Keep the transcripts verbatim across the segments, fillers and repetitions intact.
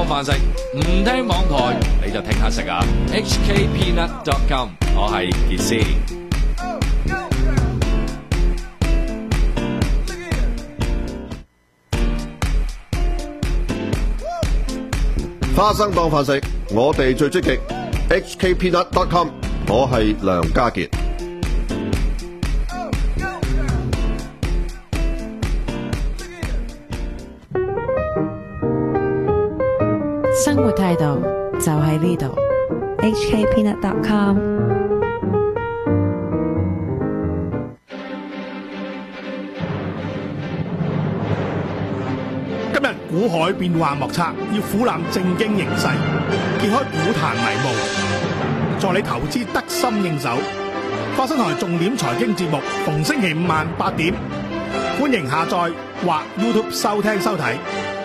當飯食，唔聽網台你就聽下食啊 ！H K Peanut dot com， 我係傑斯。 花生當飯食，我哋最積極。H K Peanut dot com， 我係梁家傑。 生活態度就喺呢度。 H K Peanut dot com。 今日股海變幻莫測，要俯瞰正經形勢，揭開股壇迷霧，助你投資得心應手。花生台重點財經節目，逢星期五晚八點，歡迎下載或 YouTube 收聽收睇。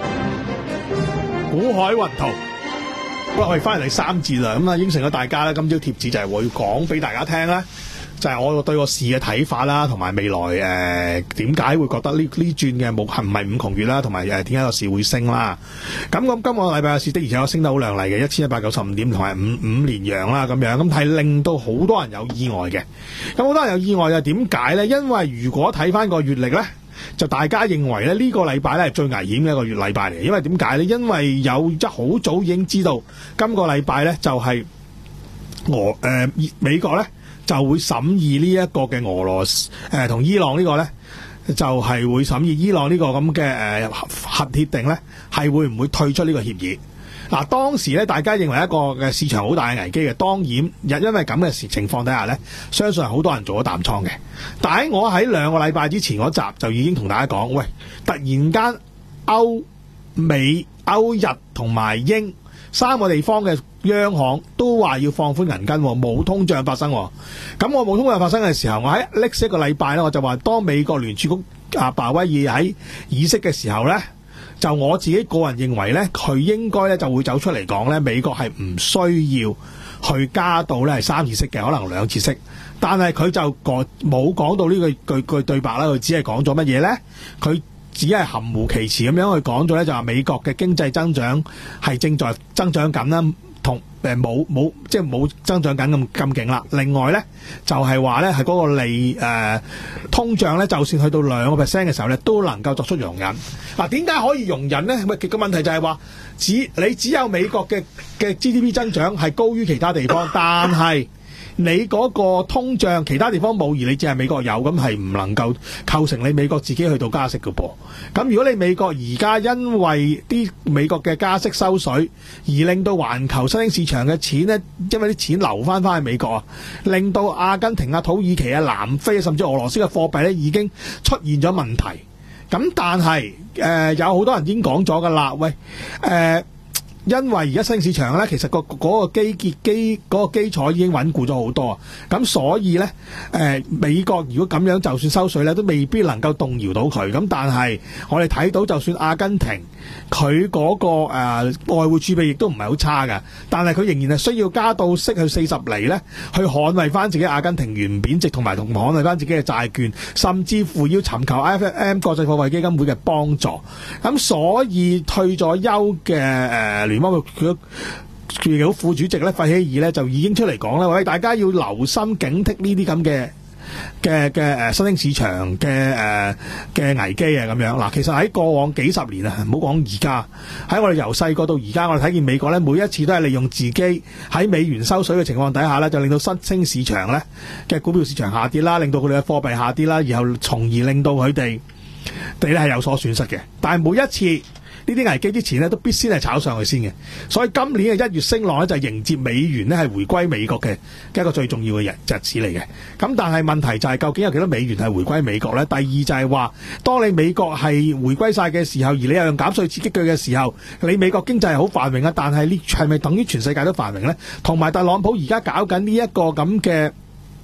股海雲圖，好啦，我哋翻嚟第三節啦，咁啊應承咗大家咧，今朝貼紙就係會講俾大家聽咧，就係、是、我對個市嘅睇法啦，同埋未來誒點解會覺得呢呢轉嘅冇係唔係五窮月啦，同埋誒點解個市會升啦。咁咁今個禮拜嘅市的而且確升得好亮麗嘅，一千一百九十五點同埋五五連陽啦咁樣，咁係令到好多人有意外嘅。咁好多人有意外嘅點解咧？因為如果睇翻個月曆咧，就大家認為咧呢個禮拜咧係最危險嘅一個月禮拜嚟，因為點解咧？因為有一好早已經知道今個禮拜咧就係俄誒美國咧就會審議呢一個嘅俄羅斯誒同伊朗呢個咧就係會審議伊朗呢個咁嘅誒核協定咧係會唔會退出呢個協議。嗱，當時咧，大家認為一個嘅市場好大嘅危機嘅，當然，因因為咁嘅情情況底下咧，相信係好多人做咗淡倉嘅。但係我喺兩個禮拜之前嗰集就已經同大家講，喂，突然間歐美、歐日同埋英三個地方嘅央行都話要放寬銀根，冇通脹發生。咁我冇通脹發生嘅時候，我喺歷史一個禮拜咧，我就話當美國聯儲局阿鮑威爾喺議息嘅時候咧。就我自己個人認為咧，佢應該咧就會走出嚟講咧，美國係唔需要去加到咧係三次息嘅，可能兩次息。但係佢就講冇講到呢個句句對白啦，佢只係講咗乜嘢咧？佢只係含糊其辭咁樣去講咗咧，就話美國嘅經濟增長係正在增長緊啦。同誒冇冇即係冇增長緊咁咁勁啦。另外咧就係話咧係嗰個利誒、呃、通脹咧，就算去到兩個 percent 嘅時候咧，都能夠作出容忍。嗱，點解可以容忍咧？咪個問題就係話只你只有美國嘅嘅 G D P 增長係高於其他地方，但係你嗰個通脹其他地方冇，而你只係美國有，咁係唔能夠構成你美國自己去到加息嘅噃。咁如果你美國而家因為啲美國嘅加息收水，而令到環球新興市場嘅錢呢，因為啲錢流翻翻去美國啊，令到阿根廷啊、土耳其啊、南非甚至俄羅斯嘅貨幣呢已經出現咗問題。咁但係誒、呃、有好多人已經講咗㗎啦，喂誒。呃因為而家新市場咧，其實個嗰個基結基嗰個基礎已經穩固咗好多啊，咁所以咧，誒、呃、美國如果咁樣就算收水咧，都未必能夠動搖到佢。咁但係我哋睇到，就算阿根廷佢嗰、那個誒、呃、外匯儲備亦都唔係好差㗎，但係佢仍然係需要加到息去四十厘咧，去捍衛翻自己阿根廷元貶值，同埋同捍衛翻自己嘅債券，甚至乎要尋求 I F M 國際貨幣基金會嘅幫助。咁所以退咗休嘅誒聯邦佢佢副主席咧費希爾咧就已經出嚟講啦，喂，大家要留心警惕呢啲咁嘅嘅嘅誒新興市場嘅誒嘅危機啊咁樣。嗱，其實喺過往幾十年啊，唔好講而家，喺我哋由細個到而家，我哋睇見美國咧每一次都係利用自己喺美元收水嘅情況底下咧，就令到新興市場咧嘅股票市場下跌啦，令到佢哋嘅貨幣下跌啦，然後從而令到佢哋哋咧係有所損失嘅。但係每一次呢啲危機之前咧，都必先係炒上去先嘅，所以今年嘅一月升浪咧就係迎接美元咧係回歸美國嘅一個最重要嘅日日子嚟嘅。咁但係問題就係究竟有幾多美元係回歸美國咧？第二就係話，當你美國係回歸晒嘅時候，而你又用減稅刺激佢嘅時候，你美國經濟係好繁榮啊，但係呢係咪等於全世界都繁榮咧？同埋特朗普而家搞緊呢一個咁嘅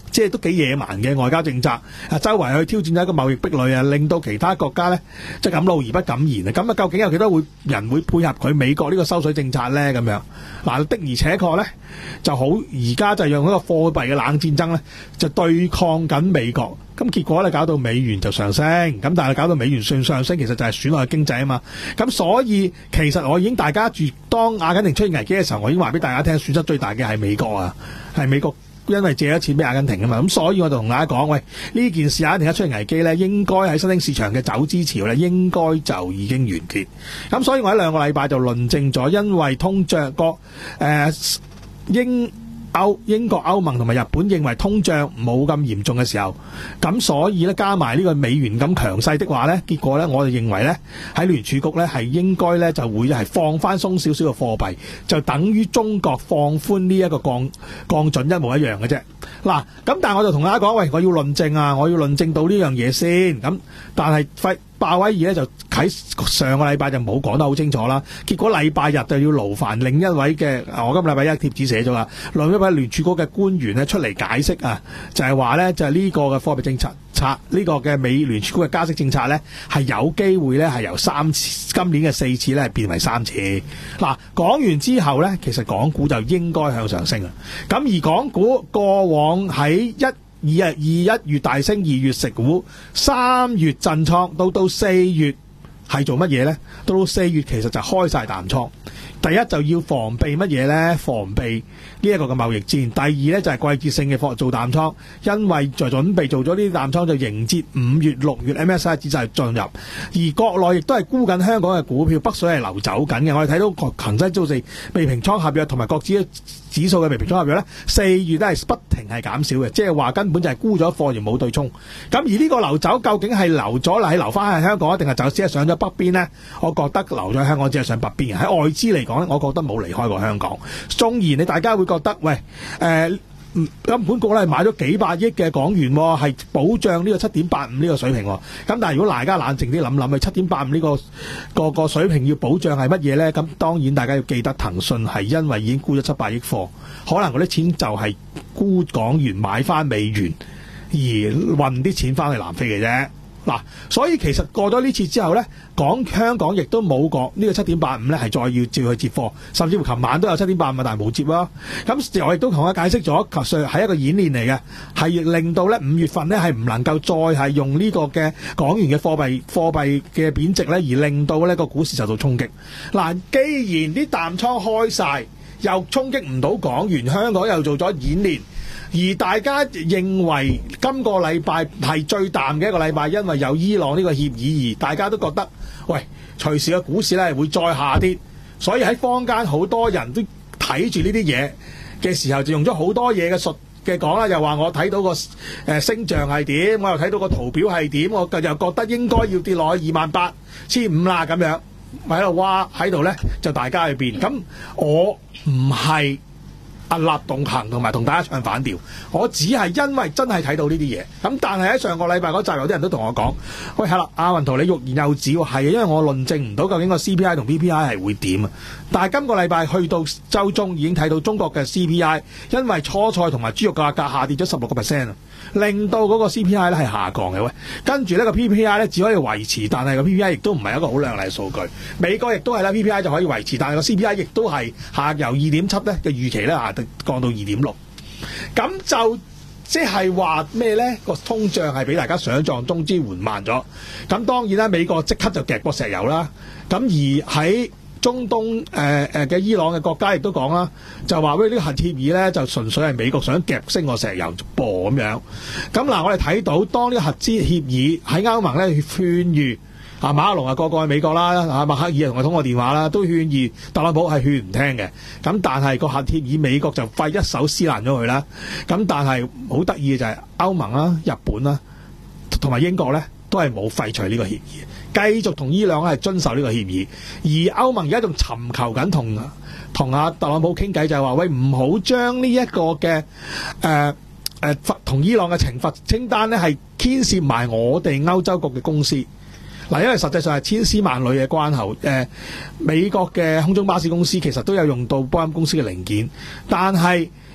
即係都幾野蠻嘅外交政策，啊周圍去挑戰一個貿易壁壘啊，令到其他國家咧即係敢怒而不敢言啊！咁啊，究竟有幾多會人會配合佢美國呢個收水政策咧？咁樣嗱，的而且確咧就好，而家就用一個貨幣嘅冷戰爭咧，就對抗緊美國。咁結果咧搞到美元就上升，咁但係搞到美元上上升，其實就係損害經濟啊嘛。咁所以其實我已經大家住當阿根廷出現危機嘅時候，我已經話俾大家聽，損失最大嘅係美國啊，係美國。因為借咗錢俾阿根廷啊嘛，咁所以我就同大家講，喂，呢件事阿根廷一出現危機咧，應該喺新興市場嘅走資潮咧，應該就已經完結。咁所以我喺兩個禮拜就論證咗，因為通脹國誒英歐英國、歐盟同埋日本認為通脹冇咁嚴重嘅時候，咁所以咧加埋呢個美元咁強勢的話咧，結果咧我哋認為咧喺聯儲局咧係應該咧就會係放翻鬆少少嘅貨幣，就等於中國放寬呢一個降降準一模一樣嘅啫。嗱，咁但係我就同大家講，喂，我要論證啊，我要論證到呢樣嘢先。咁但係費鮑威爾咧就喺上個禮拜就冇講得好清楚啦，結果禮拜日就要勞煩另一位嘅，我今禮拜一貼紙寫咗啦，另一位聯儲局嘅官員咧出嚟解釋啊，就係話咧就係呢個嘅貨幣政策策呢個嘅美聯儲局嘅加息政策咧係有機會咧係由三次今年嘅四次咧係變為三次。嗱，講完之後咧，其實港股就應該向上升啊。咁而港股過往喺一二日二一月大升，二月食股，三月震倉，到到四月係做乜嘢呢？到到四月其實就開晒淡倉。第一就要防備乜嘢呢？防備呢一個嘅貿易戰。第二呢就係季節性嘅做淡倉，因為就準備做咗呢啲淡倉就迎接五月、六月 M S C I 指數進入。而國內亦都係沽緊香港嘅股票，北水係流走緊嘅。我哋睇到恒生指數未平倉合約同埋國指指數嘅未平倉合約呢，四月都係不停係減少嘅，即係話根本就係沽咗貨而冇對沖。咁而呢個流走究竟係流咗嚟流翻喺香港，定係就只係上咗北邊呢？我覺得流咗喺香港只係上北邊嘅。喺外資嚟講，我覺得冇離開過香港。縱然你大家會覺得，喂，誒、呃，金管局咧買咗幾百億嘅港元，係保障呢個七點八五呢個水平。咁但係如果大家冷靜啲諗諗，七點八五呢個個個水平要保障係乜嘢呢？咁當然大家要記得，騰訊係因為已經沽咗七百億貨，可能嗰啲錢就係沽港元買翻美元，而運啲錢翻去南非嘅啫。嗱，所以其實過咗呢次之後呢，港香港亦都冇講呢個七點八五呢係再要照去接貨，甚至乎琴晚都有七點八五，但係冇接啦。咁我亦都同佢解釋咗，其實係一個演練嚟嘅，係令到呢五月份呢係唔能夠再係用呢個嘅港元嘅貨幣貨幣嘅貶值呢，而令到呢個股市受到衝擊。嗱，既然啲淡倉開晒，又衝擊唔到港元，香港又做咗演練。而大家認為今個禮拜係最淡嘅一個禮拜，因為有伊朗呢個協議，而大家都覺得，喂，隨時個股市咧會再下跌，所以喺坊間好多人都睇住呢啲嘢嘅時候，就用咗好多嘢嘅術嘅講啦，又話我睇到個誒星象係點，我又睇到個圖表係點，我又覺得應該要跌落去二萬八千五啦咁樣，喺度哇喺度咧就大家去變，咁我唔係屹立獨行同埋同大家唱反調，我只係因為真係睇到呢啲嘢。咁但係喺上個禮拜嗰集有啲人都同我講，喂，係啦，阿雲圖你欲言又止喎，係因為我論證唔到究竟個 C P I 同 P P I 係會點啊。但係今個禮拜去到週中已經睇到中國嘅 C P I， 因為蔬菜同埋豬肉價格下跌咗十六個 percent 啊，令到嗰個 C P I 咧係下降嘅。喂，跟住呢個 P P I 咧只可以維持，但係個 P P I 亦都唔係一個好靚麗嘅數據。美國亦都係啦 ，P P I 就可以維持，但係個 C P I 亦都係下由二點七咧嘅預期咧下降到二點六，咁就即係話咩呢？個通脹係比大家想象中之緩慢咗。咁當然啦，美國即刻就夾過石油啦。咁而喺中東誒誒嘅伊朗嘅國家亦都講啦，就話喂呢個核協議呢，就純粹係美國想夾升個石油噃咁樣。咁嗱，我哋睇到當呢個核資協議喺歐盟呢勸喻。啊，馬克龍啊，個個去美國啦，啊，默克爾同佢通過電話啦，都勸喻特朗普係勸唔聽嘅。咁但係個核協議美國就快一手撕爛咗佢啦。咁但係好得意嘅就係歐盟啦、日本啦同埋英國咧，都係冇廢除呢個協議，繼續同伊朗係遵守呢個協議。而歐盟而家仲尋求緊同同阿特朗普傾偈，就係話喂，唔好將呢一個嘅誒誒同伊朗嘅懲罰清單咧係牽涉埋我哋歐洲國嘅公司。嗱，因為實際上係千絲萬縷嘅關口，誒、呃，美國嘅空中巴士公司其實都有用到波音公司嘅零件，但係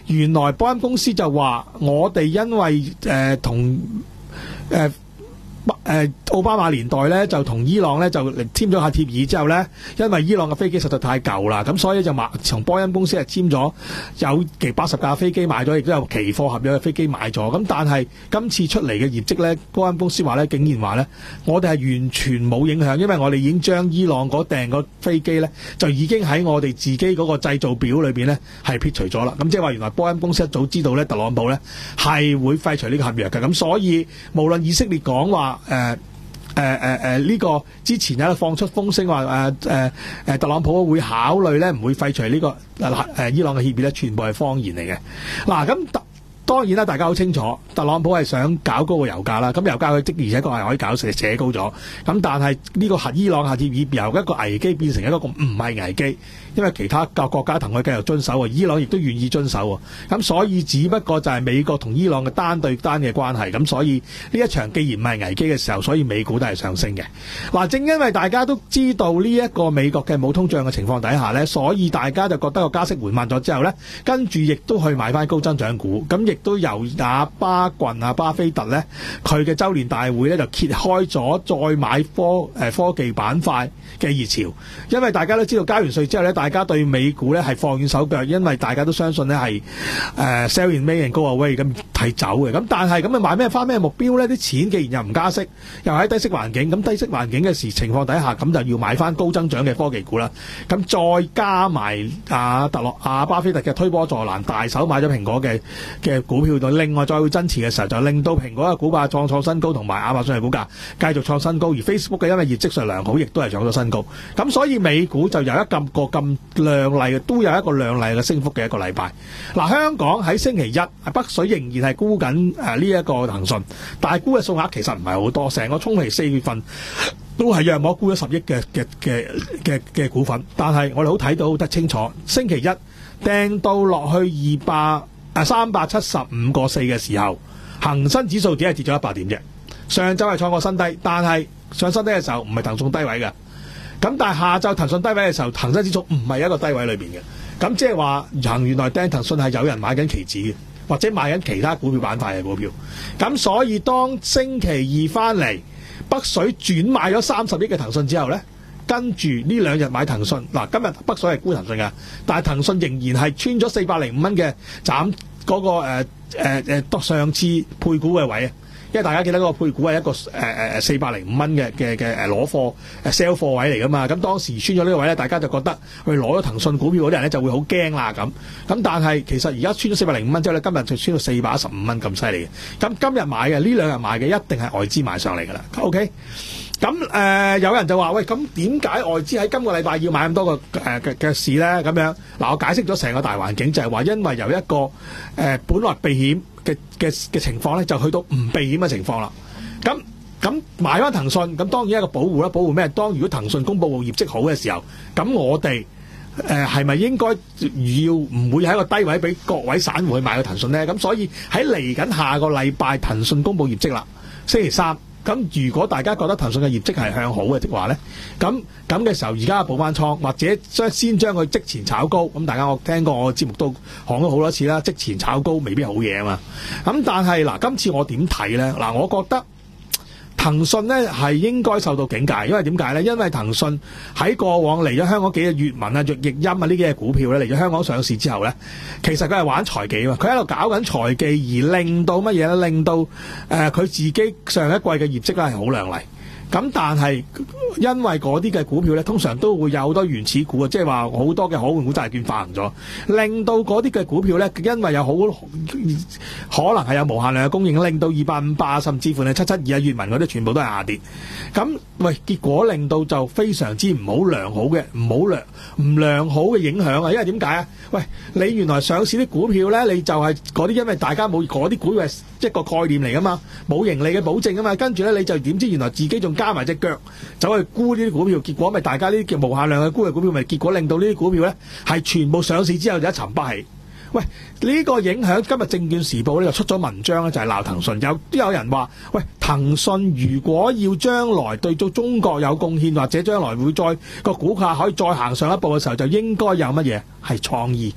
原來波音公司就話我哋因為誒同誒。誒奧巴馬年代咧就同伊朗咧就簽咗下協議之後咧，因為伊朗嘅飛機實在太舊啦，咁所以就買從波音公司係簽咗有幾八十架飛機買咗，亦都有期貨合約嘅飛機買咗。咁但係今次出嚟嘅業績咧，波音公司話咧竟然話咧，我哋係完全冇影響，因為我哋已經將伊朗嗰訂個飛機咧就已經喺我哋自己嗰個製造表裏邊咧係撇除咗啦。咁即係話原來波音公司一早知道咧特朗普咧係會廢除呢個合約嘅，咁所以無論以色列講話誒。誒誒誒呢個之前有放出風聲話誒誒誒特朗普會考慮咧唔會廢除呢、這個誒、呃、伊朗嘅協議咧，全部係謊言嚟嘅。嗱咁特當然啦，大家好清楚，特朗普係想搞高個油價啦。咁油價佢的而且確係可以搞成扯高咗。咁但係呢個核伊朗核協議由一個危機變成一個唔係危機，因為其他各國家同佢繼續遵守喎，伊朗亦都願意遵守喎。咁所以只不過就係美國同伊朗嘅單對單嘅關係。咁所以呢一場既然唔係危機嘅時候，所以美股都係上升嘅。嗱，正因為大家都知道呢一個美國嘅冇通脹嘅情況底下呢，所以大家就覺得個加息緩慢咗之後呢，跟住亦都去買翻高增長股。咁亦都由阿巴郡啊巴菲特呢，佢嘅周年大會呢，就揭開咗再買科誒、呃、科技板塊嘅熱潮。因為大家都知道交完稅之後呢，大家對美股呢係放軟手腳，因為大家都相信呢係誒 sell in May and go away 咁睇走嘅。咁但係咁啊買咩翻咩目標呢？啲錢既然又唔加息，又喺低息環境，咁低息環境嘅時情況底下，咁就要買翻高增長嘅科技股啦。咁再加埋阿特洛阿巴菲特嘅推波助瀾，大手買咗蘋果嘅嘅股票。另外再會增持嘅時候，就令到蘋果嘅股價創創新高，同埋亞馬遜嘅股價繼續創新高，而 Facebook 嘅因為業績上良好，亦都係創咗新高。咁所以美股就有一咁個咁亮麗嘅，都有一個亮麗嘅升幅嘅一個禮拜。嗱，香港喺星期一北水仍然係沽緊誒呢一個騰訊，但係沽嘅數額其實唔係好多，成個沖期四月份都係約莫沽咗十億嘅嘅嘅嘅嘅股份。但係我哋好睇到得清楚，星期一掟到落去二百。啊，三百七十五個四嘅時候，恒生指數只係跌咗一百點啫。上週係創過新低，但係上新低嘅時候唔係騰訊低位嘅。咁但係下晝騰訊低位嘅時候，恒生指數唔係一個低位裏邊嘅。咁即係話，原來掟騰訊係有人買緊期指嘅，或者買緊其他股票板塊嘅股票。咁所以當星期二翻嚟，北水轉買咗三十億嘅騰訊之後呢，跟住呢兩日買騰訊，嗱今日北水係沽騰訊㗎，但係騰訊仍然係穿咗四百零五蚊嘅斬嗰個誒誒誒上次配股嘅位啊，因為大家記得嗰個配股係一個誒誒四百零五蚊嘅嘅嘅誒攞貨誒 sell 貨位嚟㗎嘛，咁當時穿咗呢個位咧，大家就覺得去攞咗騰訊股票嗰啲人咧就會好驚啦咁，咁但係其實而家穿咗四百零五蚊之後咧，今日就穿到四百一十五蚊咁犀利嘅，咁今日買嘅呢兩日買嘅一定係外資買上嚟㗎啦 ，OK。咁誒、呃、有人就話：喂，咁點解外資喺今個禮拜要買咁多個誒嘅嘅市咧？咁樣嗱，我解釋咗成個大環境，就係話因為由一個誒、呃、本來避險嘅嘅嘅情況咧，就去到唔避險嘅情況啦。咁咁買翻騰訊，咁當然一個保護啦，保護咩？當如果騰訊公佈業績好嘅時候，咁我哋誒係咪應該要唔會喺一個低位俾各位散戶去買個騰訊咧？咁所以喺嚟緊下個禮拜，騰訊公佈業績啦，星期三。咁如果大家覺得騰訊嘅業績係向好嘅話咧，咁咁嘅時候而家補翻倉，或者將先將佢即前炒高。咁大家我聽過我節目都講咗好多次啦，即前炒高未必好嘢啊嘛。咁但係嗱，今次我點睇咧？嗱，我覺得騰訊咧係應該受到警戒，因為點解咧？因為騰訊喺過往嚟咗香港幾隻粵文啊、粵譯音啊呢幾隻股票咧嚟咗香港上市之後咧，其實佢係玩財技啊嘛，佢喺度搞緊財技，而令到乜嘢咧？令到誒佢、呃、自己上一季嘅業績咧係好亮麗。咁但係因為嗰啲嘅股票咧，通常都會有好多原始股啊，即係話好多嘅可換股債券發行咗，令到嗰啲嘅股票咧，因為有好可能係有無限量嘅供應，令到二八五八甚至乎係七七二啊、粵文嗰啲全部都係下跌。咁喂，結果令到就非常之唔好良好嘅，唔好良唔良好嘅影響啊！因為點解啊？喂，你原來上市啲股票咧，你就係嗰啲，因為大家冇嗰啲股票係一個概念嚟噶嘛，冇盈利嘅保證啊嘛，跟住咧你就點知原來自己仲加埋隻腳走去沽呢啲股票，結果咪大家呢啲叫無限量嘅沽嘅股票，咪結果令到呢啲股票咧係全部上市之後就一沉不起。喂，呢、這個影響今日證券時報呢就出咗文章咧，就係鬧騰訊。有都有人話：喂，騰訊如果要將來對到中國有貢獻，或者將來會再個股價可以再行上一步嘅時候，就應該有乜嘢係創意。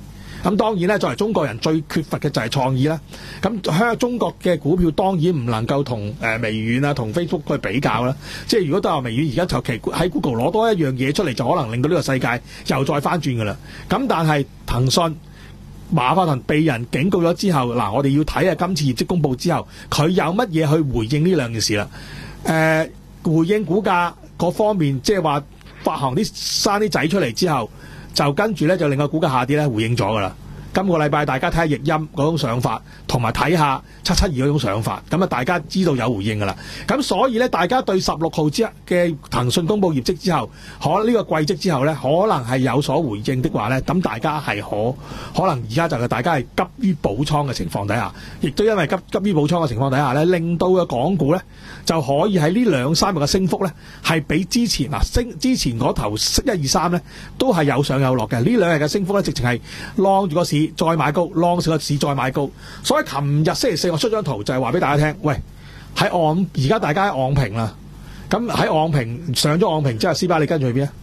咁當然咧，作為中國人最缺乏嘅就係創意啦。咁香中國嘅股票當然唔能夠同誒微軟啊、同 Facebook 去比較啦。即係如果都話微軟而家求其喺 Google 攞多一樣嘢出嚟，就可能令到呢個世界又再翻轉噶啦。咁但係騰訊、馬化騰被人警告咗之後，嗱，我哋要睇下今次業績公佈之後，佢有乜嘢去回應呢兩件事啦。誒、呃，回應股價嗰方面，即係話發行啲生啲仔出嚟之後，就跟住咧就令個股價下跌咧，回應咗噶啦。今個禮拜大家睇下譯音嗰種想法，同埋睇下七七二嗰種想法，咁啊大家知道有回應噶啦。咁所以咧，大家對十六號之嘅騰訊公佈業績之後，可呢、這個季績之後咧，可能係有所回應的話咧，咁大家係可可能而家就係大家係急於補倉嘅情況底下，亦都因為急急於補倉嘅情況底下咧，令到嘅港股咧就可以喺呢兩三日嘅升幅咧，係比之前嗱升之前嗰頭一二三咧都係有上有落嘅。呢兩日嘅升幅咧，直情係晾住個市。再買高 long 少個市再買高，所以琴日星期四我出張圖就係話俾大家聽，喂喺昂而家大家喺昂平啦，咁喺昂平上咗昂平之後，斯巴你跟住去邊啊？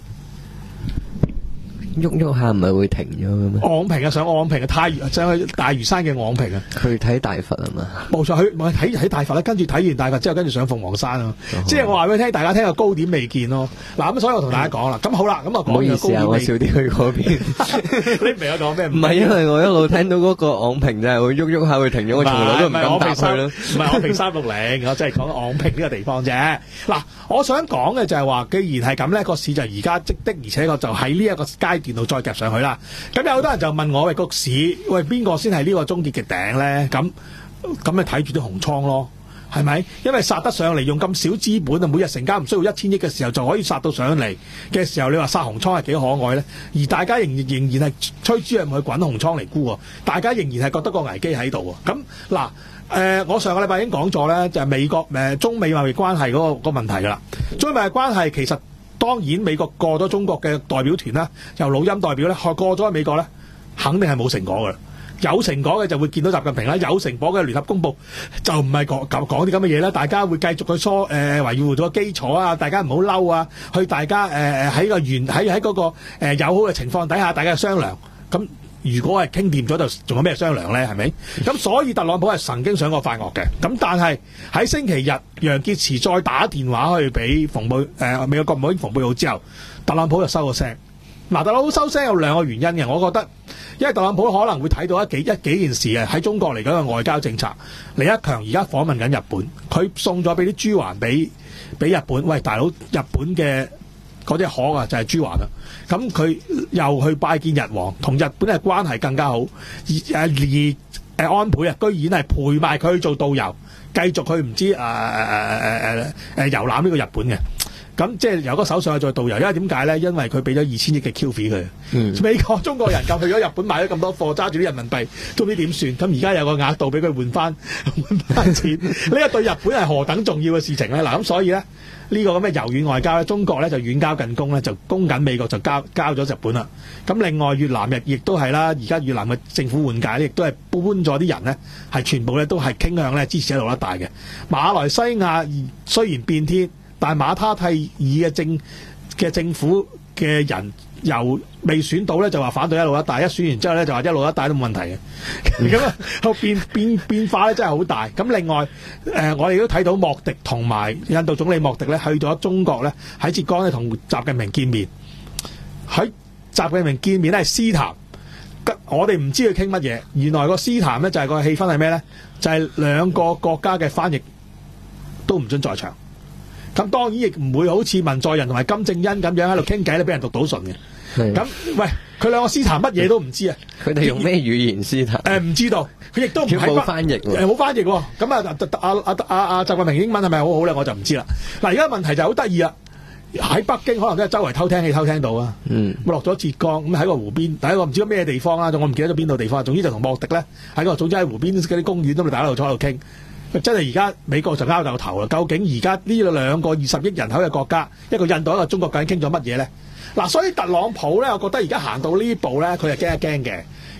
喐喐下唔係會停咗嘅咩？ 昂平啊，上昂平啊，太上去大嶼山嘅昂平啊， 去睇大佛啊嘛， 冇錯，去睇睇大佛咧，跟住睇完大佛之後，跟住上鳳凰山啊，哦、即係我話俾你聽，大家聽個高點未見咯。嗱咁，所以我同大家講啦，咁、嗯、好啦，咁啊講完高點未見。唔好意思啊，我少啲去嗰邊。你唔明我講咩？唔係因為我一路聽到嗰個昂平就係會喐喐下會停咗，我從來都唔敢搭去咯。唔係昂平三六零，我真係講昂平呢個地方啫。嗱，我想講嘅就係話，既然係咁咧，個市就而家即的，而且個就喺呢一個階段度再夾上去啦。咁有好多人就問我，喂，個市喂邊個先係呢個終結嘅頂咧？咁咁咪睇住啲紅倉咯，係咪？因為殺得上嚟用咁少資本啊，每日成交唔需要一千億嘅時候就可以殺到上嚟嘅時候，你話殺紅倉係幾可愛咧？而大家仍然仍然係吹豬入去滾紅倉嚟沽喎，大家仍然係覺得個危機喺度喎。咁嗱，誒、呃，我上個禮拜已經講咗咧，就係、是、美國誒、呃、中美貿易關係嗰、那個、那個問題噶啦。中美貿易關係其實。當然美國過咗中國嘅代表團啦，由老欽代表咧，過咗去美國咧，肯定係冇成果㗎啦。有成果嘅就會見到習近平啦，有成果嘅聯合公佈就唔係講講講啲咁嘅嘢啦。大家會繼續去疏誒維護咗個基礎啊，大家唔好嬲啊，去大家誒誒喺個原喺喺嗰個誒、呃、友好嘅情況底下，大家商量咁。如果係傾掂咗，就仲有咩商量咧？係咪？咁所以特朗普係曾經想過發惡嘅。咁但係喺星期日，楊潔篪再打電話去俾蓬佩誒美國國務卿蓬佩奧之後，特朗普就收咗聲。嗱，特朗普收聲有兩個原因嘅，我覺得，因為特朗普可能會睇到一幾一幾件事嘅喺中國嚟講嘅外交政策。李克強而家訪問緊日本，佢送咗俾啲豬環俾俾日本。喂，大佬，日本嘅嗰隻殼啊，就係豬環啦。咁佢又去拜見日王，同日本嘅關係更加好。而誒而誒安倍啊，居然係陪埋佢去做導遊，繼續去唔知誒誒誒誒誒誒遊覽呢個日本嘅。咁即係由個首相去做導遊，因為點解咧？因為佢俾咗二千億嘅 Q 費佢。嗯、美國中國人咁去咗日本買咗咁多貨，揸住啲人民幣，都唔知點算。咁而家有個額度俾佢換翻換翻錢，呢個對日本係何等重要嘅事情咧？嗱，咁所以咧呢、呢個咁嘅柔軟外交咧，中國咧就遠交近攻咧，就攻緊美國就交交咗日本啦。咁另外越南亦亦都係啦，而家越南嘅政府換屆咧，亦都係搬咗啲人咧，係全部咧都係傾向咧支持喺度一帶嘅。馬來西亞雖然變天。但係馬他蒂爾嘅政嘅政府嘅人由未選到咧，就話反對一路一帶，一選完之後咧就話一路一帶都冇問題嘅。咁啊、嗯，變變變化咧真係好大。咁另外誒、呃，我哋都睇到莫迪同埋印度總理莫迪咧去咗中國咧，喺浙江咧同習近平見面。喺習近平見面咧係私談，我哋唔知佢傾乜嘢。原來個私談咧就係、是、個氣氛係咩咧？就係、是、兩個國家嘅翻譯都唔准在場。咁當然亦唔會好似文在寅同埋金正恩咁樣喺度傾偈咧，俾人讀到唇嘅。咁喂，佢兩個私談乜嘢都唔知啊！ 佢哋用咩語言私談？ 誒唔知道，佢亦都唔係冇翻譯喎。 誒冇翻譯喎。咁啊，阿阿阿阿習近平英文係咪好好咧？我就唔知啦。嗱，而家問題就好得意啦。喺北京可能都係周圍偷聽器偷聽到啊。嗯。咁落咗浙江，咁喺個湖邊，第一個唔知咩地方啦，我唔記得咗邊度地方。總之就同莫迪咧喺個總之喺湖邊嗰啲公園咁，大家喺度坐喺度傾。真係而家美國就拗到頭啦！究竟而家呢兩個二十億人口嘅國家，一個印度一個中國，究竟傾咗乜嘢咧？嗱，所以特朗普咧，我覺得而家行到呢一步咧，佢係驚一驚嘅。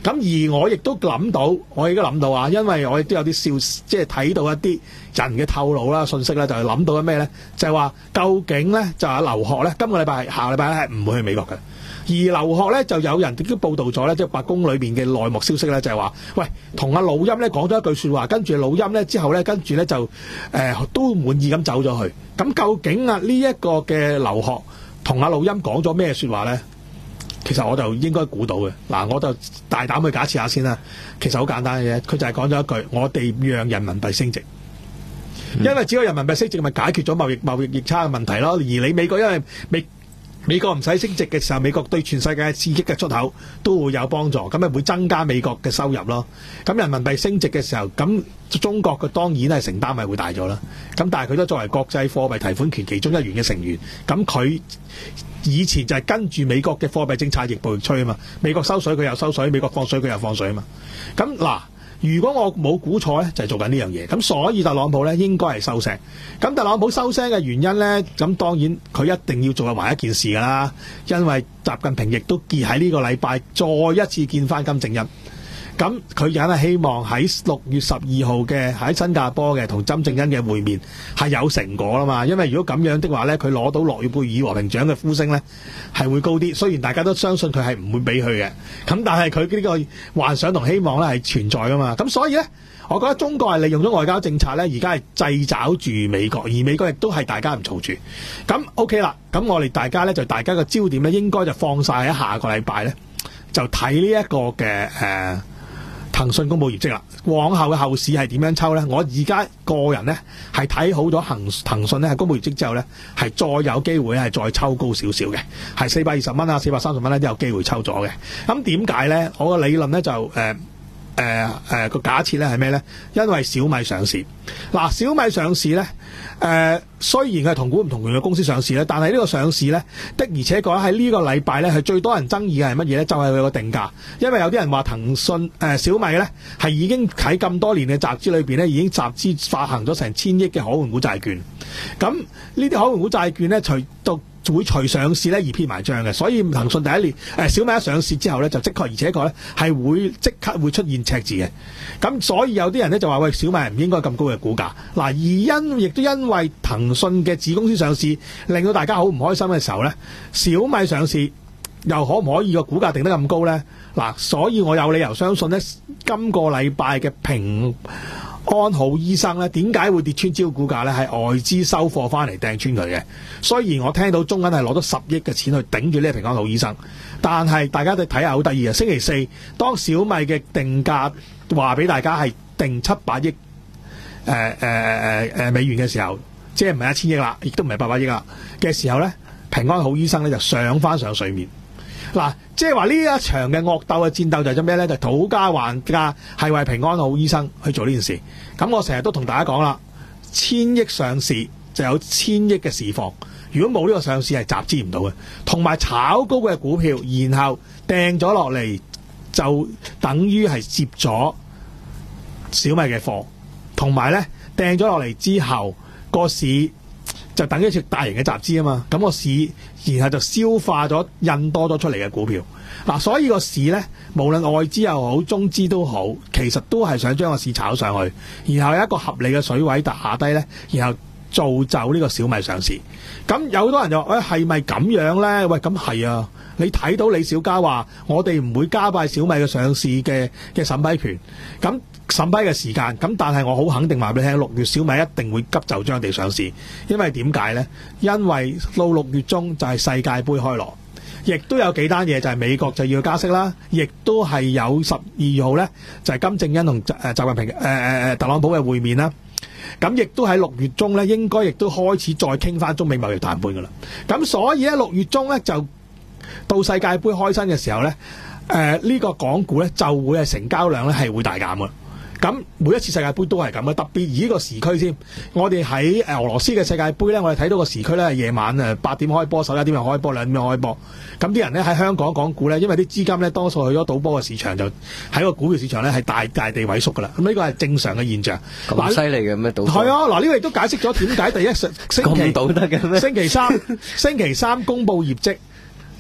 咁而我亦都諗到，我亦都諗到啊，因為我亦都有啲笑，即係睇到一啲人嘅透露啦、信息咧，就係諗到咩咧？就係話究竟咧就係劉鶴咧，今個禮拜下個禮拜咧係唔會去美國嘅。而劉鶴咧就有人亦都報道咗咧，即係白宮裏邊嘅內幕消息咧，就係話，喂，同阿老欽咧講咗一句説話，跟住老欽咧之後咧，跟住咧就誒、呃、都滿意咁走咗去。咁究竟啊呢一個嘅劉鶴同阿老欽講咗咩説話咧？其實我就應該估到嘅。嗱，我就大膽去假設下先啦。其實好簡單嘅啫，佢就係講咗一句：我哋讓人民幣升值。因為只有人民幣升值，咪解決咗貿易貿易逆差嘅問題咯。而你美國因為美美國唔使升值嘅時候，美國對全世界刺激嘅出口都會有幫助，咁咪會增加美國嘅收入咯。咁人民幣升值嘅時候，咁中國嘅當然係承擔咪會大咗啦。咁但係佢都作為國際貨幣提款權其中一員嘅成員，咁佢以前就係跟住美國嘅貨幣政策逆步逆趨啊嘛。美國收水佢又收水，美國放水佢又放水啊嘛。咁嗱。如果我冇估錯咧，就係做緊呢樣嘢。咁所以特朗普咧應該係收聲。咁特朗普收聲嘅原因咧，咁當然佢一定要做埋一件事㗎啦。因為習近平亦都見喺呢個禮拜再一次見翻金正恩。咁佢梗係希望喺六月十二號嘅喺新加坡嘅同金正恩嘅會面係有成果啦嘛。因為如果咁樣的話咧，佢攞到諾貝爾和平獎嘅呼聲咧係會高啲。雖然大家都相信佢係唔會俾佢嘅，咁但係佢呢個幻想同希望咧係存在噶嘛。咁所以咧，我覺得中國係利用咗外交政策咧，而家係掣肘住美國，而美國亦都係大家唔嘈住。咁 OK 啦，咁我哋大家咧就大家嘅焦點咧應該就放晒喺下個禮拜咧，就睇呢一個嘅誒。呃騰訊公佈業績啦，往後嘅後市係點樣抽呢？我而家個人呢係睇好咗騰騰訊呢係公佈業績之後呢，係再有機會係再抽高少少嘅，係四百二十蚊啊、四百三十蚊咧都有機會抽咗嘅。咁點解呢？我個理論呢就誒誒誒個假設呢係咩呢？因為小米上市，嗱小米上市呢，誒、呃、雖然佢係同股唔同權嘅公司上市咧，但係呢個上市呢的而且確喺呢個禮拜呢係最多人爭議嘅係乜嘢呢？就係佢個定價，因為有啲人話騰訊誒、呃、小米呢係已經喺咁多年嘅集資裏邊呢已經集資發行咗成千億嘅可換股債券，咁呢啲可換股債券呢，除到會隨上市咧而撇埋帳嘅，所以騰訊第一年誒、呃、小米一上市之後咧，就即確而且確咧係會即刻會出現赤字嘅。咁所以有啲人咧就話喂，小米唔應該咁高嘅股價。嗱，而因亦都因為騰訊嘅子公司上市，令到大家好唔開心嘅時候咧，小米上市又可唔可以個股價定得咁高咧？嗱，所以我有理由相信咧，今個禮拜嘅平安好醫生咧，點解會跌穿招股價咧？係外資收貨翻嚟掟穿佢嘅。雖然我聽到中銀係攞咗十億嘅錢去頂住呢個平安好醫生，但係大家都睇下好得意啊！星期四當小米嘅定價話俾大家係定七百億誒誒誒誒美元嘅時候，即係唔係一千億啦，亦都唔係八百億啦嘅時候咧，平安好醫生咧就上翻上水面。嗱，即係話呢一場嘅惡鬥嘅戰鬥就係做咩咧？就討價還價，係為平安好醫生去做呢件事。咁我成日都同大家講啦，千億上市就有千億嘅市況。如果冇呢個上市係集資唔到嘅，同埋炒高嘅股票，然後掟咗落嚟，就等於係接咗小米嘅貨，同埋咧掟咗落嚟之後個市。就等於一次大型嘅集資啊嘛，咁個市然後就消化咗印多咗出嚟嘅股票，嗱、啊，所以個市呢，無論外資又好，中資都好，其實都係想將個市炒上去，然後有一個合理嘅水位打低呢，然後造就呢個小米上市。咁有好多人就話：，誒係咪咁樣呢？喂，咁係啊！你睇到李小加話，我哋唔會加快小米嘅上市嘅嘅審批權，咁。審批嘅時間，咁但係我好肯定話俾你聽，六月小米一定會急就章地上市，因為點解呢？因為到六月中就係世界盃開鑼，亦都有幾單嘢就係美國就要加息啦，亦都係有十二號呢，就係、是、金正恩同誒習近平誒誒、呃、特朗普嘅會面啦。咁亦都喺六月中呢，應該亦都開始再傾翻中美貿易談判噶啦。咁所以咧六月中呢，就到世界盃開新嘅時候呢，誒、呃、呢、這個港股呢，就會係成交量呢係會大減噶。咁每一次世界盃都係咁嘅，特別以呢個時區先。我哋喺誒俄羅斯嘅世界盃咧，我哋睇到個時區咧係夜晚誒八點開波，十一點又開波，兩點又開波。咁啲人咧喺香港港股咧，因為啲資金咧多數去咗賭波嘅市場，就喺個股票市場咧係大大地萎縮噶啦。咁呢個係正常嘅現象。 咁犀利嘅咩賭？ 係啊，嗱呢個亦都解釋咗點解第一星期咁賭得嘅咩？ 星期三星期三公佈業績。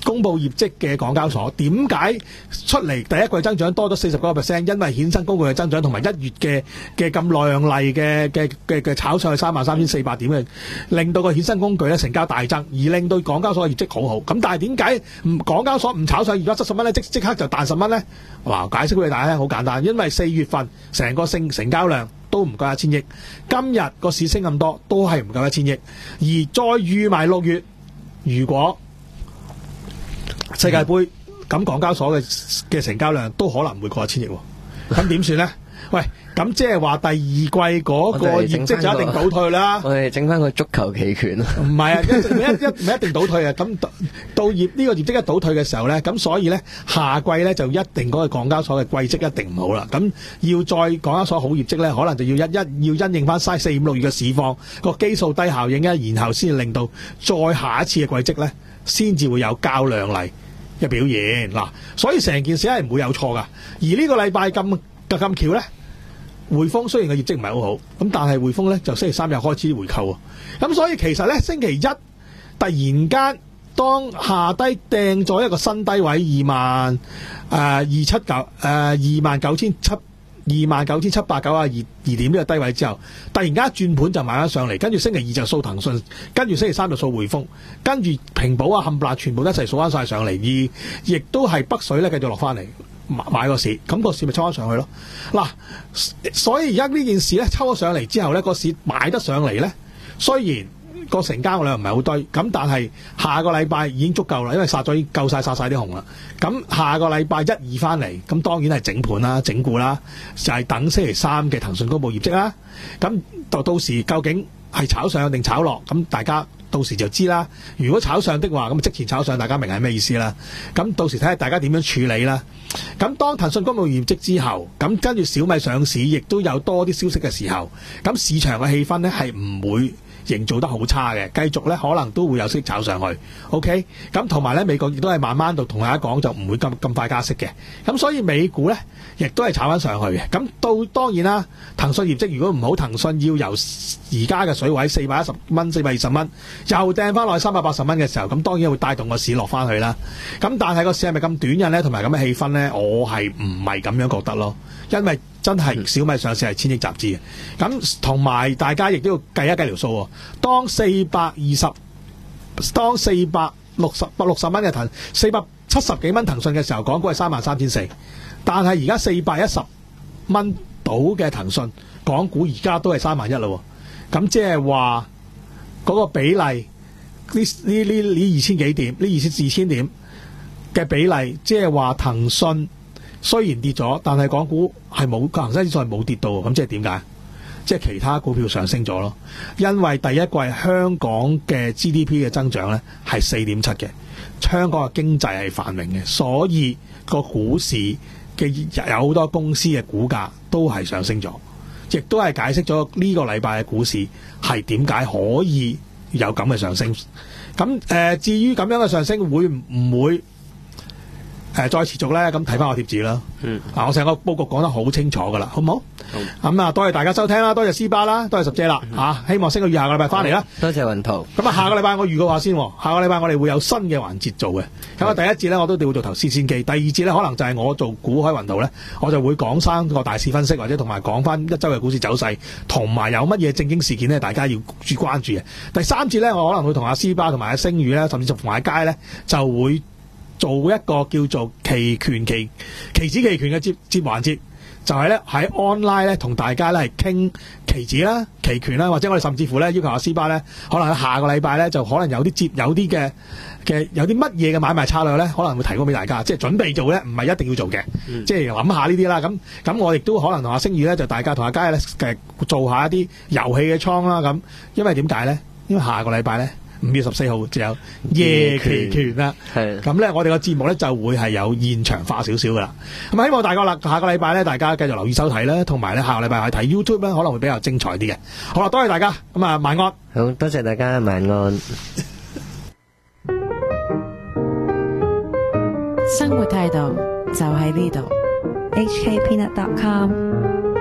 公佈業績嘅港交所點解出嚟第一季增長多咗四十九個 percent？ 因為衍生工具嘅增長同埋一月嘅嘅咁亮麗嘅嘅嘅嘅炒上去三萬三千四百點嘅，令到個衍生工具咧成交大增，而令到港交所嘅業績好好。咁但係點解唔港交所唔炒上二百七十蚊咧？即即刻就彈十蚊咧？嗱，解釋俾大家聽，好簡單，因為四月份成個成成交量都唔夠一千億，今日個市升咁多都係唔夠一千億，而再預埋六月，如果世界盃咁港交所嘅嘅成交量都可能會過一千億喎，咁點算呢？喂，咁即係話第二季嗰個業績就一定倒退啦。 我哋整翻個足球期權啊！ 唔係啊，一一一唔係一定倒退啊。咁到業呢個業績一倒退嘅時候呢，咁所以呢，下季呢就一定嗰個港交所嘅季績一定唔好啦。咁要再港交所好業績呢，可能就要一一要因應翻四五六月嘅市況個基數低效應咧，然後先至令到再下一次嘅季績呢，先至會有較亮麗嘅表現嗱。所以成件事係唔會有錯噶。而呢個禮拜咁咁咁巧呢，匯豐雖然個業績唔係好好，咁但係匯豐咧就星期三日開始回購喎，咁所以其實咧星期一突然間當下低掟咗一個新低位二萬誒二七九誒二萬九千七二萬九千七百九啊二二點呢個低位之後，突然間轉盤就買翻上嚟，跟住星期二就掃騰訊，跟住星期三就掃匯豐，跟住平保啊冚唪唥全部一齊掃翻晒上嚟，而亦都係北水咧繼續落翻嚟。買買個市，咁個市咪抽翻上去咯。嗱，所以而家呢件事咧抽咗上嚟之後咧，個市買得上嚟咧，雖然個成交量唔係好堆，咁但係下個禮拜已經足夠啦，因為殺咗已經夠晒殺晒啲紅啦。咁下個禮拜一二翻嚟，咁當然係整盤啦、整固啦，就係、是、等星期三嘅騰訊公佈業績啦。咁到到時究竟係炒上定炒落，咁大家到時就知啦。如果炒上的話，咁即前炒上，大家明係咩意思啦？咁到時睇下大家點樣處理啦。咁當騰訊公佈業績之後，咁跟住小米上市，亦都有多啲消息嘅時候，咁市場嘅氣氛呢係唔會營造得好差嘅，繼續咧可能都會有息炒上去。OK， 咁同埋咧美國亦都係慢慢度同大家講，就唔會咁咁快加息嘅。咁所以美股咧亦都係炒翻上去嘅。咁到當然啦，騰訊業績如果唔好，騰訊要由而家嘅水位四百一十蚊、四百二十蚊，又掟翻落去三百八十蚊嘅時候，咁當然會帶動個市落翻去啦。咁但係個市係咪咁短癮咧，同埋咁嘅氣氛咧，我係唔係咁樣覺得咯？因為真係小米上市係千億集資嘅，咁同埋大家亦都要計一計條數喎。當四百二十，當四百六十百六十蚊嘅騰，四百七十幾蚊騰訊嘅時候，港股係三萬三千四，但係而家四百一十蚊到嘅騰訊，港股而家都係三萬一啦。咁即係話嗰個比例，呢呢呢呢二千幾點，呢二千二千點嘅比例，即係話騰訊雖然跌咗，但係港股係冇，恒生指數係冇跌到，咁即係點解？即係其他股票上升咗咯。因為第一季香港嘅 G D P 嘅增長咧係四點七嘅，香港嘅經濟係繁榮嘅，所以個股市嘅有好多公司嘅股價都係上升咗，亦都係解釋咗呢個禮拜嘅股市係點解可以有咁嘅上升。咁誒、呃，至於咁樣嘅上升會唔會？誒、呃、再持續咧，咁睇翻我貼紙啦。嗯，啊，我成個佈局講得好清楚噶啦，好唔好？好。咁啊，多謝大家收聽啦，多謝斯巴啦，多謝十姐啦。嚇、嗯啊，希望星期二下個禮拜翻嚟啦。 多謝雲圖。 咁啊，下個禮拜我預告下先，下個禮拜我哋會有新嘅環節做嘅。咁啊，第一節咧我都會做投資先機，第二節咧可能就係我做股海雲圖咧，我就會講翻個大市分析，或者同埋講翻一週嘅股市走勢，同埋有乜嘢正經事件咧，大家要注關注嘅。第三節咧，我可能會同阿斯巴同埋阿星宇咧，甚至同埋阿佳咧，就會做一個叫做期權期期指期權嘅接接環節，就係咧喺 online 咧同大家咧係傾期指啦、期權啦，或者我哋甚至乎咧要求阿斯巴咧，可能喺下個禮拜咧就可能有啲接有啲嘅嘅有啲乜嘢嘅買賣策略咧，可能會提供俾大家，即係準備做咧，唔係一定要做嘅，嗯、即係諗下呢啲啦。咁咁我亦都可能同阿星宇咧，就大家同阿佳咧嘅做下一啲遊戲嘅倉啦。咁因為點解咧？因為下個禮拜咧。五月十四號就有夜期權啦，咁咧我哋個節目咧就會係有現場化少少噶啦。咁希望大個啦，下個禮拜咧大家繼續留意收睇啦，同埋咧下個禮拜去睇 YouTube 咧可能會比較精彩啲嘅。好啦，多謝大家，咁啊晚安。 好多謝大家晚安。 生活態度就喺呢度。 H K Peanut dot com